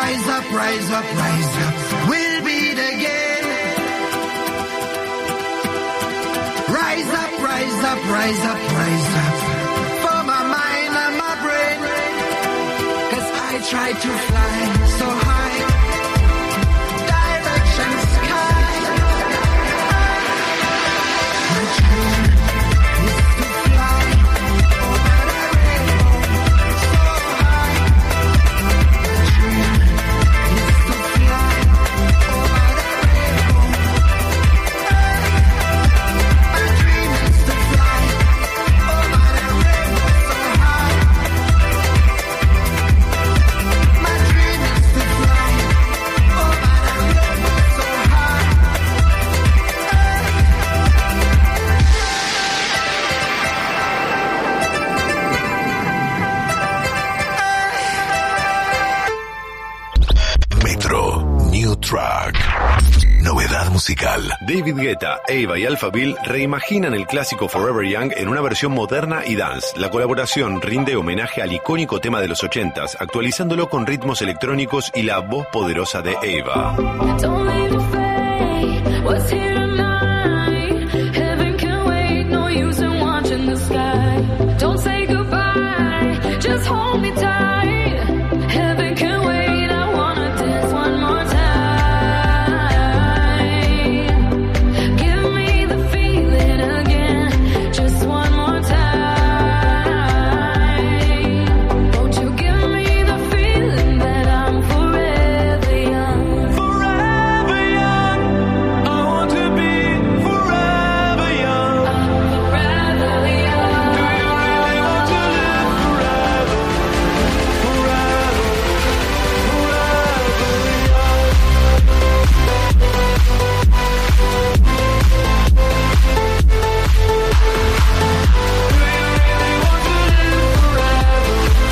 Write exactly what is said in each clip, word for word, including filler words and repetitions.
Rise up, rise up, rise up. We'll beat again. Rise up, rise up, rise up, rise up. For my mind and my brain. 'Cause I try to fly so high. Direction sky. My dream is to fly over the rainbow so high. My dream is to fly over the rainbow. My dream is to fly over the rainbow so high. My dream is to fly over the rainbow so high. Metro New Track. Novedad musical. David Guetta, Ava y Alphaville reimaginan el clásico Forever Young en una versión moderna y dance. La colaboración rinde homenaje al icónico tema de los ochentas, actualizándolo con ritmos electrónicos y la voz poderosa de Ava. Don't leave the fade. What's here tonight? Heaven can wait. No use in watching the sky. Don't say goodbye. Just hold me tight. Heaven can wait. I wanna dance one more time. Give me the feeling again. Just one more time. Won't you give me the feeling that I'm forever young? Forever young, I want to be forever young. Forever young. Do you really want to live forever? Forever, forever young. Do you really want to live forever?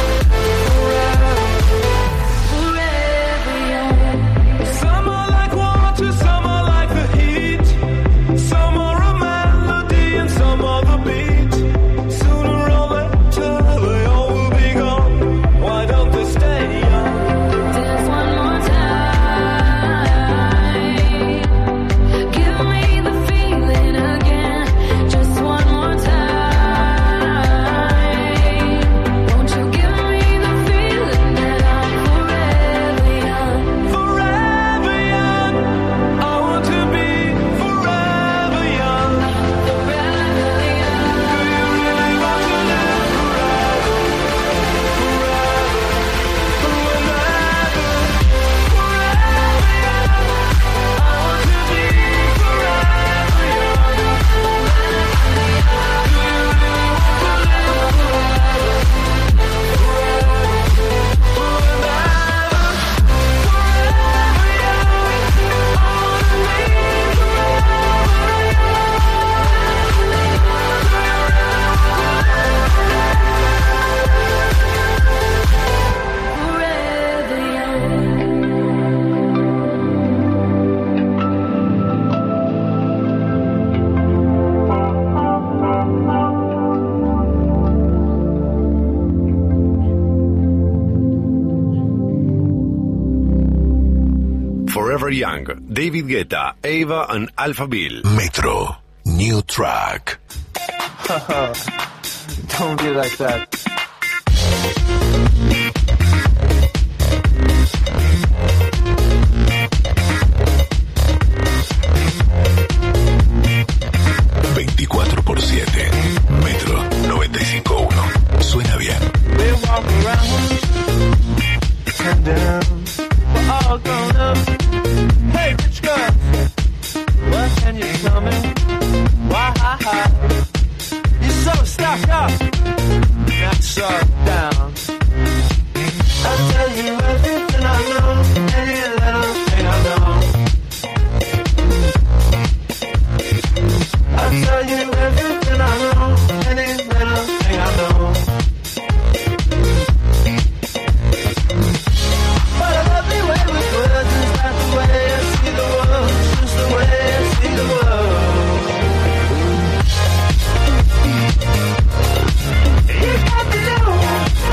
Forever, Forever young. some are like water, some are like the heat. Some are a melody and some are the beat. Sooner or later they all will be gone. Why don't they stay young? Dance one more time. Give me the feeling again. Just one more time. Won't you give me the feeling that I'm forever young? Forever young, I want to be forever young. Forever young. Do you really want to live forever? Forever, forever, forever young. I want to be forever young. Do you really want to live forever? Forever young. Forever Young, David Guetta, Ava and Alphaville. Metro New Track. Don't be like that. veinticuatro por siete. Metro noventa y cinco punto uno. Suena bien. They walk around, pretending we're all grown up. Hey, rich girl, what can you tell me? Why, ha, ha, you're so stuck up, not so down. I'll tell you everything I know, any little thing I know. I'll tell you everything I know, any little thing I know. But I love the way with words, is that the way I see the world? It's just the way I see the world. You got to know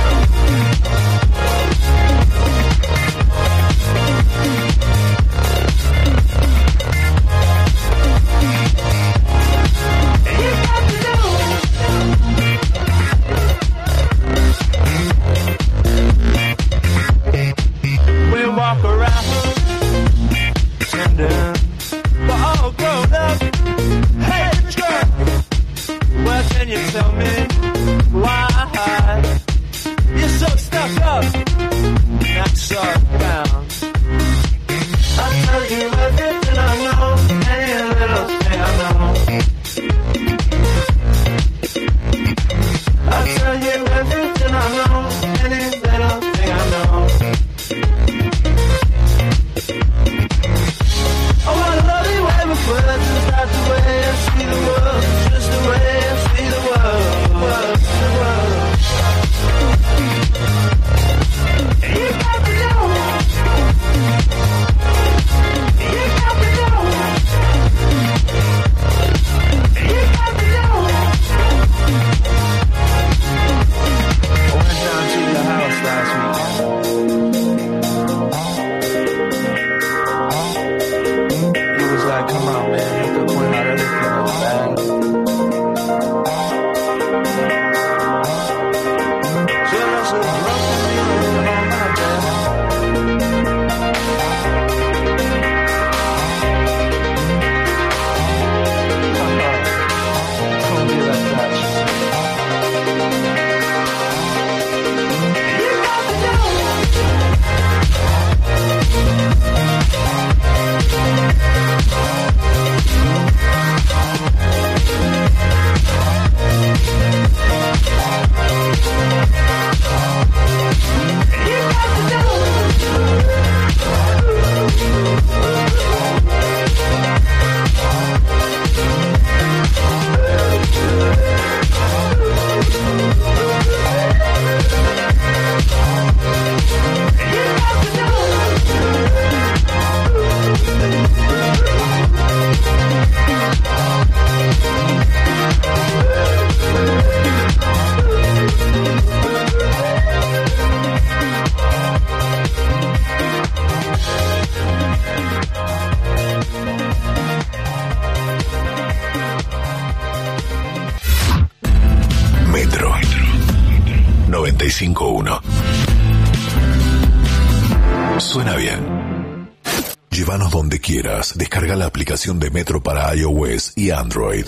walk around pretending we're all grown up. Hey, girl, well, can you tell me why you're so stuck up, not so down? I'll tell you everything I know, any little thing I know. I'll tell you everything I know, any little thing I know. Oh, what a lovely way with words, is that the way I see the world, just the way I see the world, world, the world. You got to know, you got to know, you got to know. I went down to your house last week. He was like, come on, man, you could point out everything that's bad. So I said, rough with me, come on, my dad. Don't be like that, she said. You got to know. Metro noventa y cinco punto uno. Suena bien. Llévanos donde quieras. Descarga la aplicación de Metro para iOS y Android.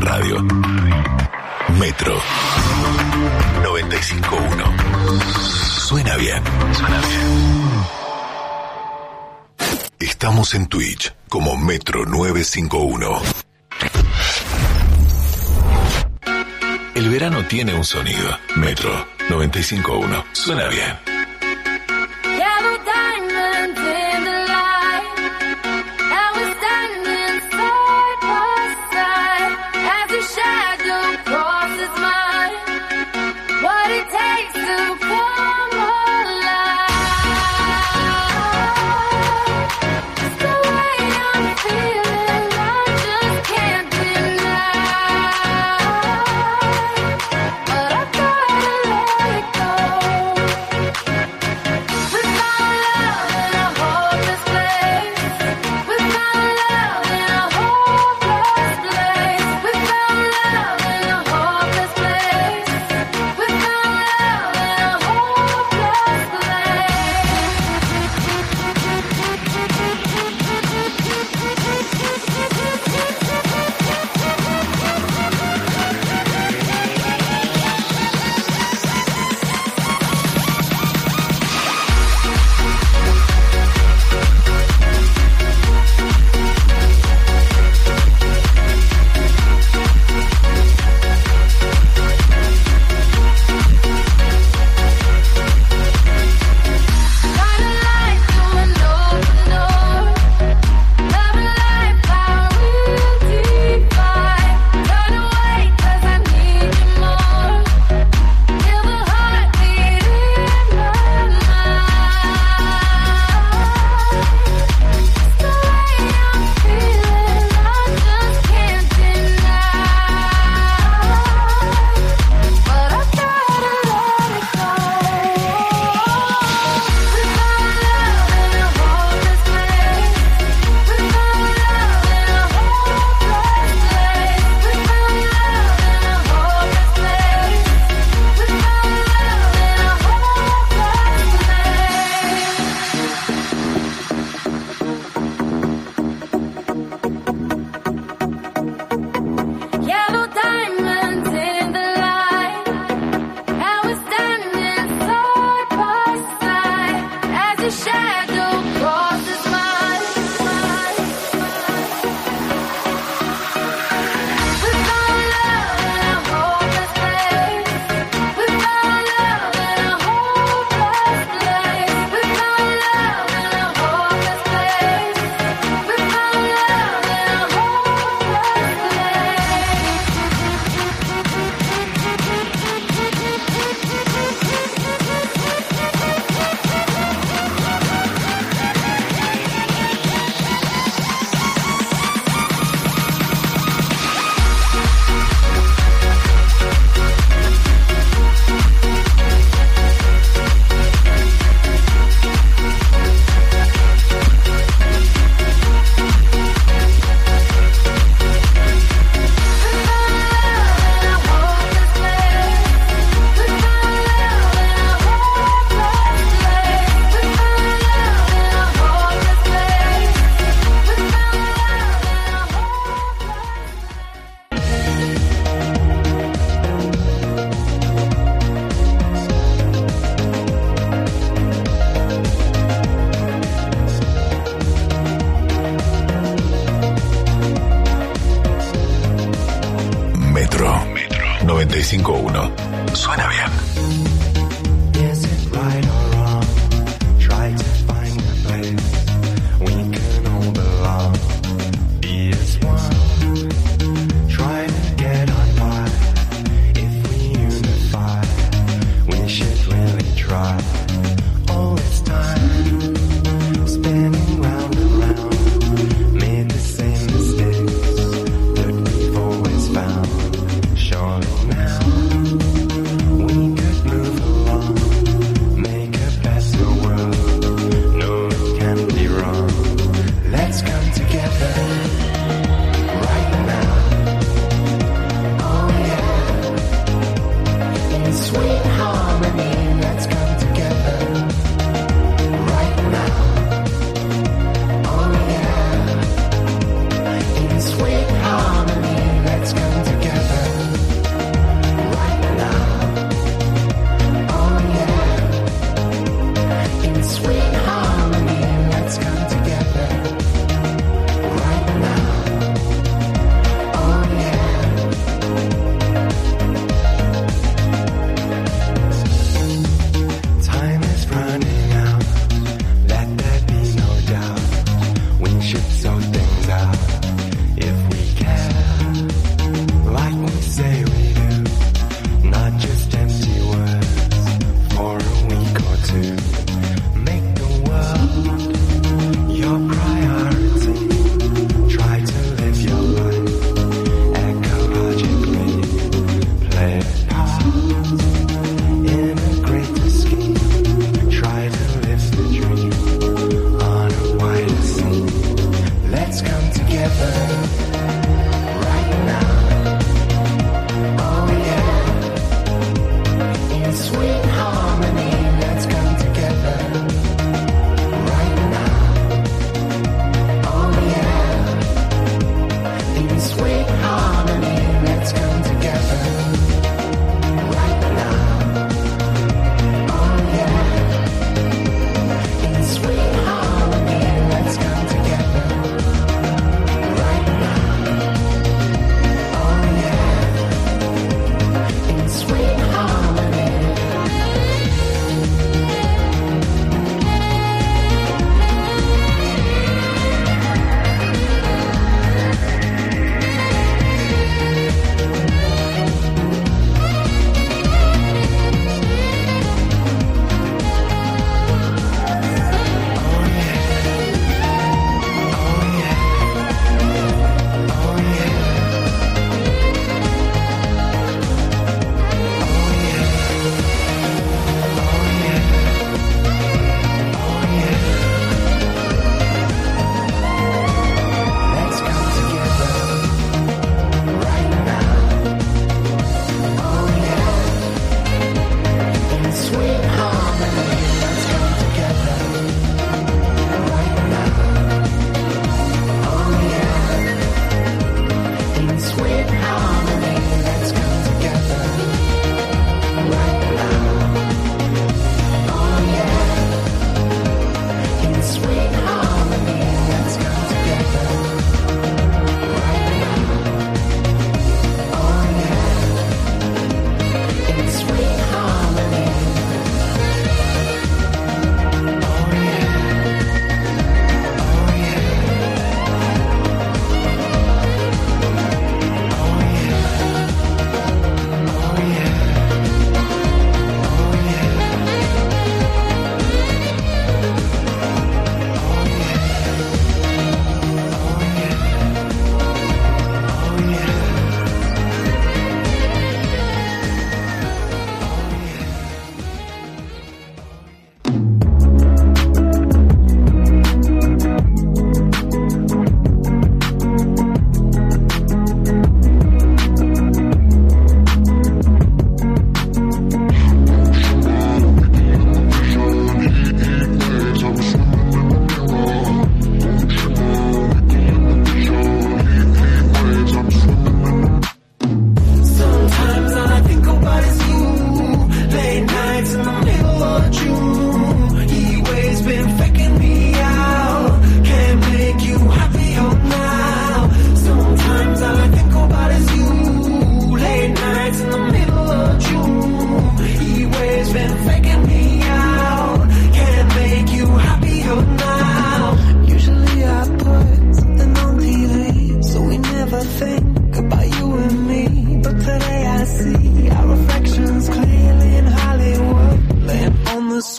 radio. Metro noventa y cinco punto uno. Suena bien. Suena bien. Estamos en Twitch como Metro novecientos cincuenta y uno. El verano tiene un sonido. Metro noventa y cinco punto uno. Suena bien. noventa y cinco punto uno. Suena bien. Surely now we could move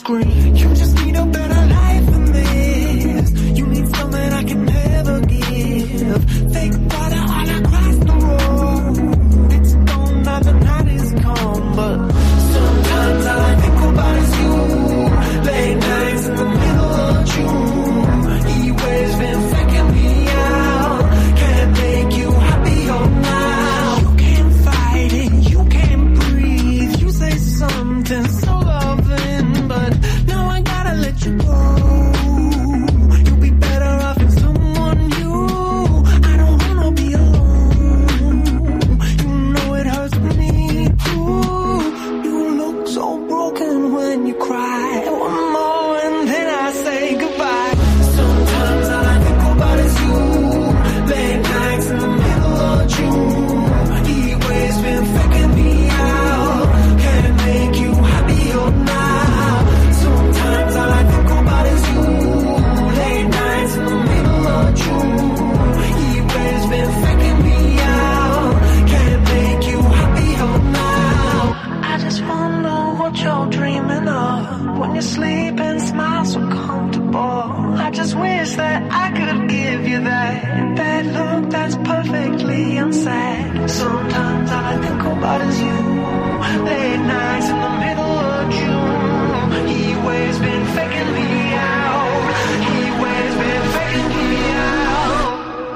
scream. You just need a better life than this. You need something I can never give. Fake water all across the road. It's gone now, the night is come, but sometimes all I think about is you. Late nights in the middle of June. He waves been faking me out. Can't make you happier now. You can't fight it, you can't breathe. You say something so loving, but now I gotta let you go. You'll be better off in someone new. I don't wanna be alone. You know it hurts me too. You look so broken when you cry. One more and then I say goodbye. Sometimes all I think about is you. Late nights in the middle of June. He always been faking me out. Can't make you happier now. Sometimes all I think about is you. Late nights in the middle of June. He always been faking me out. Can't make you happier now. I just wonder what you're dreaming of when you sleep and smile so comfortable. I just wish that I could give you that that look that's perfectly unsaid. Sometimes all I think about is you. Late nights in the middle of June. He always been faking me out. He always been faking me out.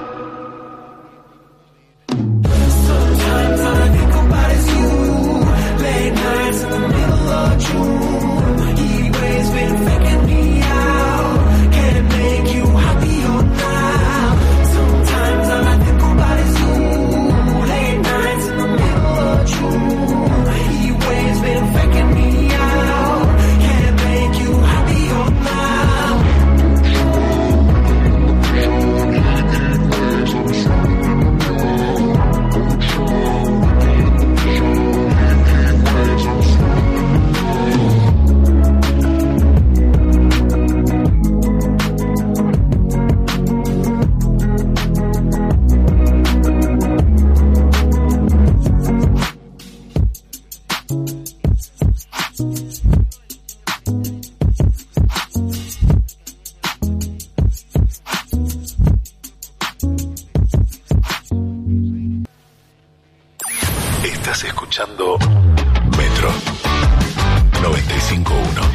Sometimes all I think about is you. Late nights in the middle of June. He always been faking me out. Can't make you happier now. Sometimes all I think about is you. Late nights in the middle of June. He always been faking me out. Can't make you happier now. Estás escuchando Metro noventa y cinco punto uno.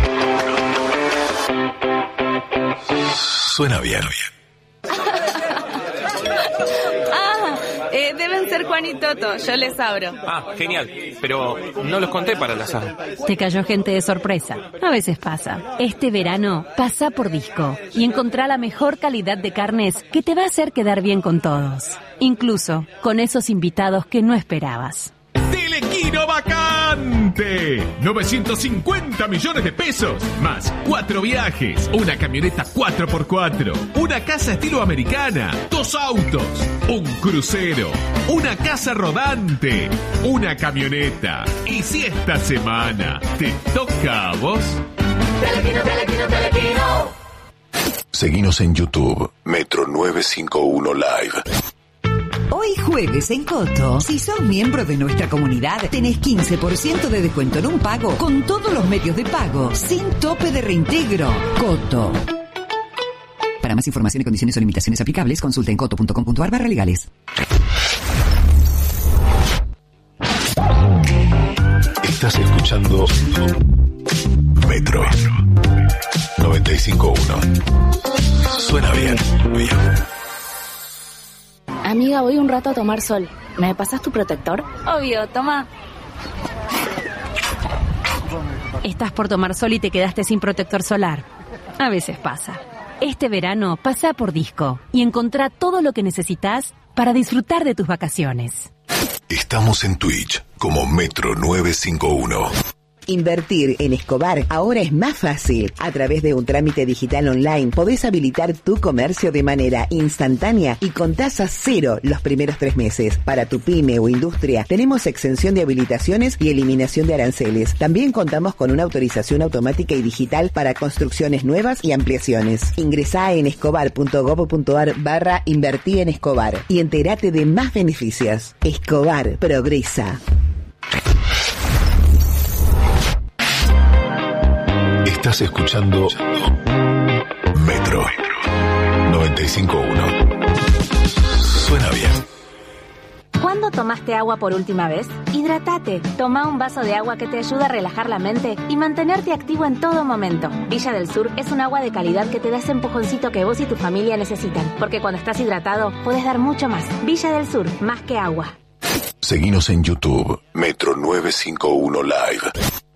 Suena bien. Ah, eh, deben ser Juan y Toto, yo les abro. Ah, genial, pero no los conté para el asado. Te cayó gente de sorpresa. A veces pasa. Este verano, pasa por Disco y encontrá la mejor calidad de carnes que te va a hacer quedar bien con todos. Incluso con esos invitados que no esperabas. Telequino vacante, novecientos cincuenta millones de pesos, más cuatro viajes, una camioneta cuatro por cuatro, una casa estilo americana, dos autos, un crucero, una casa rodante, una camioneta. Y si esta semana te toca a vos, Telequino, Telequino, Telequino. Seguinos en YouTube, Metro novecientos cincuenta y uno Live. Hoy jueves en Coto, si sos miembro de nuestra comunidad, tenés quince por ciento de descuento en un pago con todos los medios de pago, sin tope de reintegro. Coto. Para más información y condiciones o limitaciones aplicables, consulta en coto punto com punto ar barra legales. Estás escuchando Metro noventa y cinco punto uno. Suena bien, bien. Amiga, voy un rato a tomar sol. ¿Me pasas tu protector? Obvio, toma. Estás por tomar sol y te quedaste sin protector solar. A veces pasa. Este verano, pasa por Disco y encontrá todo lo que necesitas para disfrutar de tus vacaciones. Estamos en Twitch como Metro novecientos cincuenta y uno. Invertir en Escobar ahora es más fácil. A través de un trámite digital online podés habilitar tu comercio de manera instantánea y con tasa cero los primeros tres meses. Para tu pyme o industria tenemos exención de habilitaciones y eliminación de aranceles. También contamos con una autorización automática y digital para construcciones nuevas y ampliaciones. Ingresá en escobar punto gob punto ar barra invertí en Escobar y entérate de más beneficios. Escobar progresa. Estás escuchando Metro noventa y cinco punto uno. Suena bien. ¿Cuándo tomaste agua por última vez? Hidratate. Toma un vaso de agua que te ayuda a relajar la mente y mantenerte activo en todo momento. Villa del Sur es un agua de calidad que te da ese empujoncito que vos y tu familia necesitan. Porque cuando estás hidratado, podés dar mucho más. Villa del Sur, más que agua. Seguinos en YouTube, Metro novecientos cincuenta y uno Live.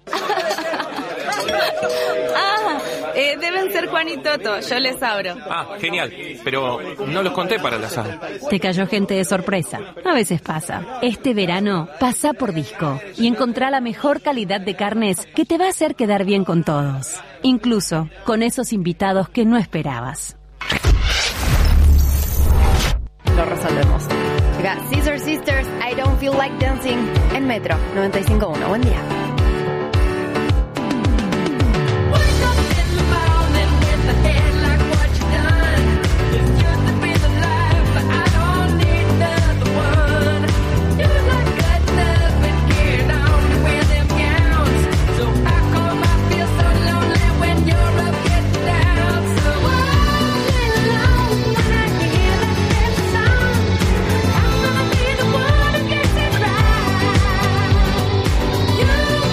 Ah, eh, deben ser Juan y Toto, yo les abro. Ah, genial. Pero no los conté para el asado. Te cayó gente de sorpresa. A veces pasa. Este verano, pasa por Disco y encontrá la mejor calidad de carnes que te va a hacer quedar bien con todos. Incluso con esos invitados que no esperabas. Lo resolvemos. Llega Scissor Sisters, I Don't Feel Like Dancing en Metro noventa y cinco punto uno. Buen día. You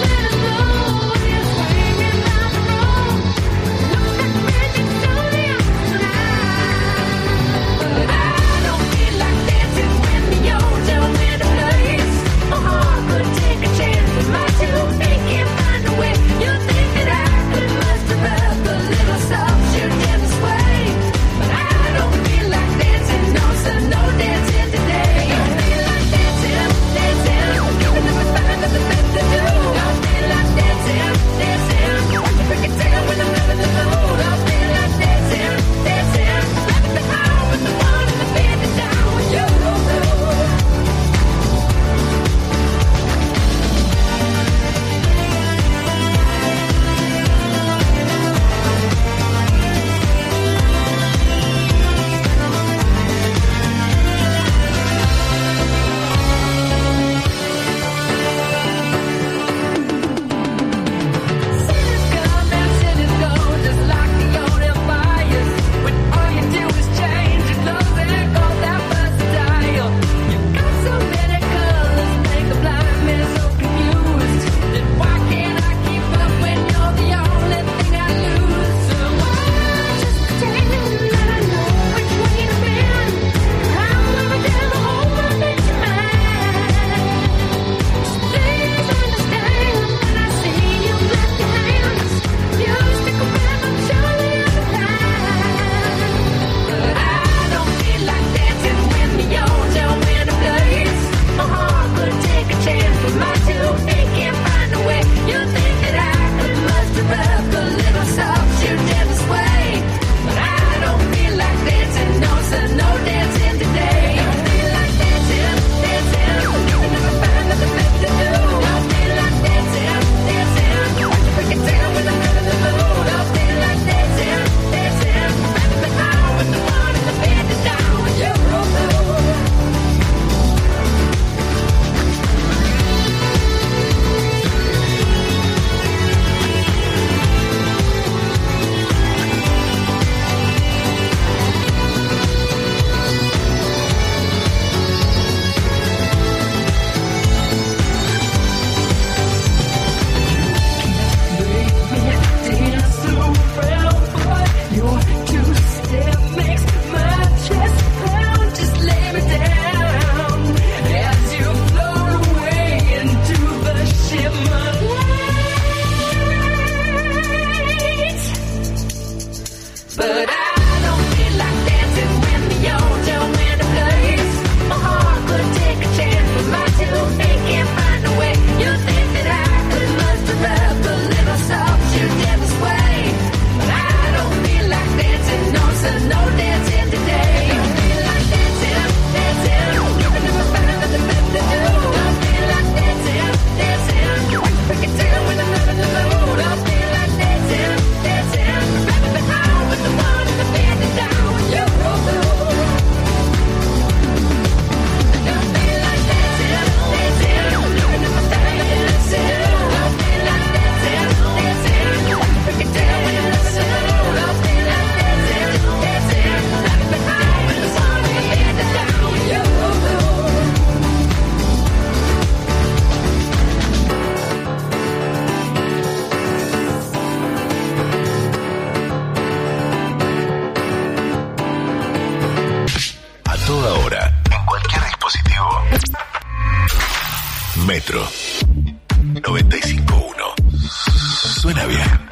Metro noventa y cinco punto uno. Suena bien.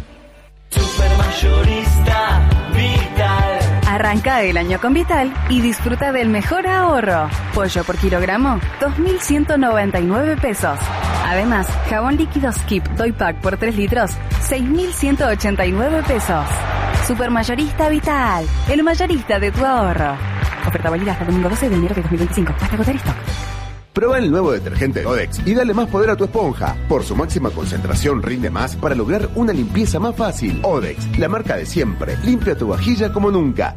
Supermayorista Vital. Arranca el año con Vital y disfruta del mejor ahorro. Pollo por kilogramo, dos mil ciento noventa y nueve pesos. Además, jabón líquido Skip Toy Pack por tres litros, seis mil ciento ochenta y nueve pesos. Supermayorista Vital, el mayorista de tu ahorro. Oferta válida hasta el domingo doce de enero de dos mil veinticinco. Hasta agotar stock. Prueba el nuevo detergente Odex y dale más poder a tu esponja. Por su máxima concentración rinde más para lograr una limpieza más fácil. Odex, la marca de siempre. Limpia tu vajilla como nunca.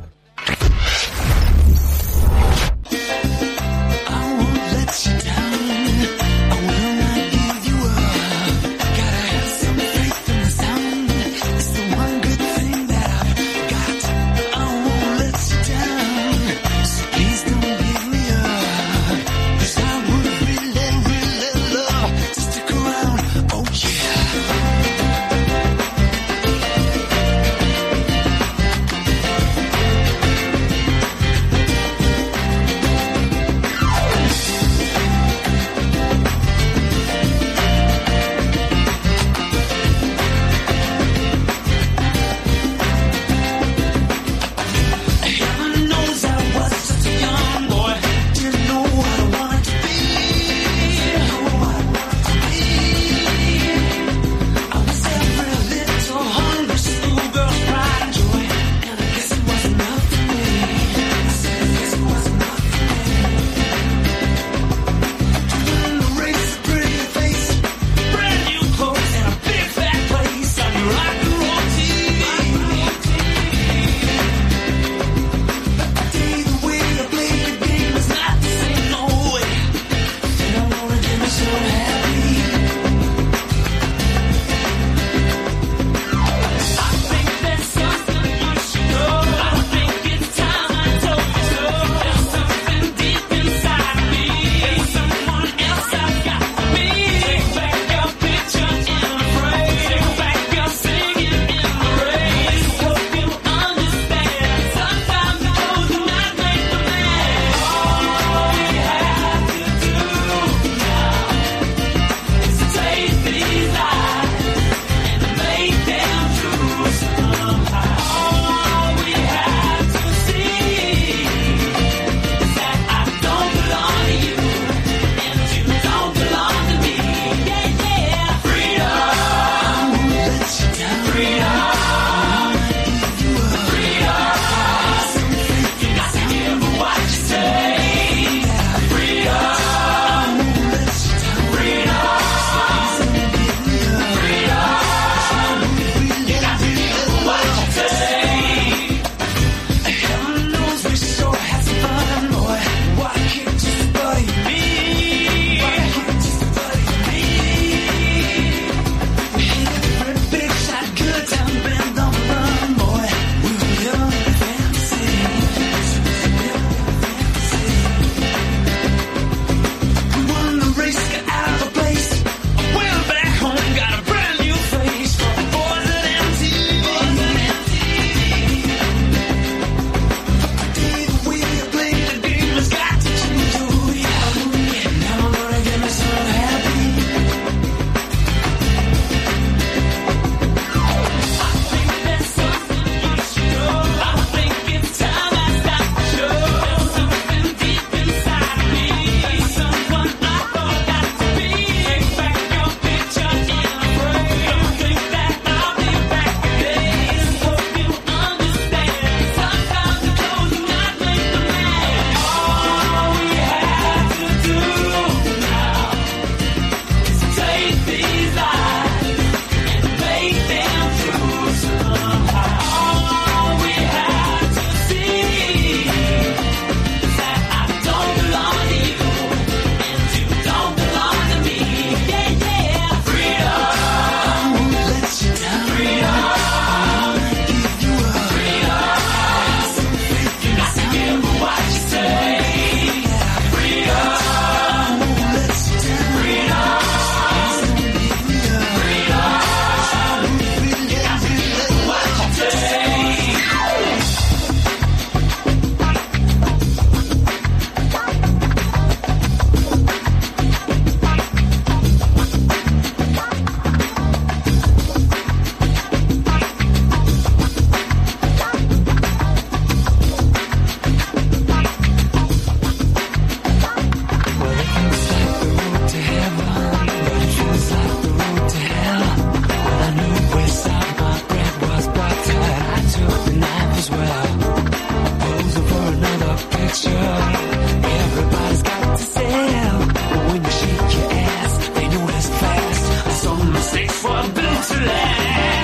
to laugh.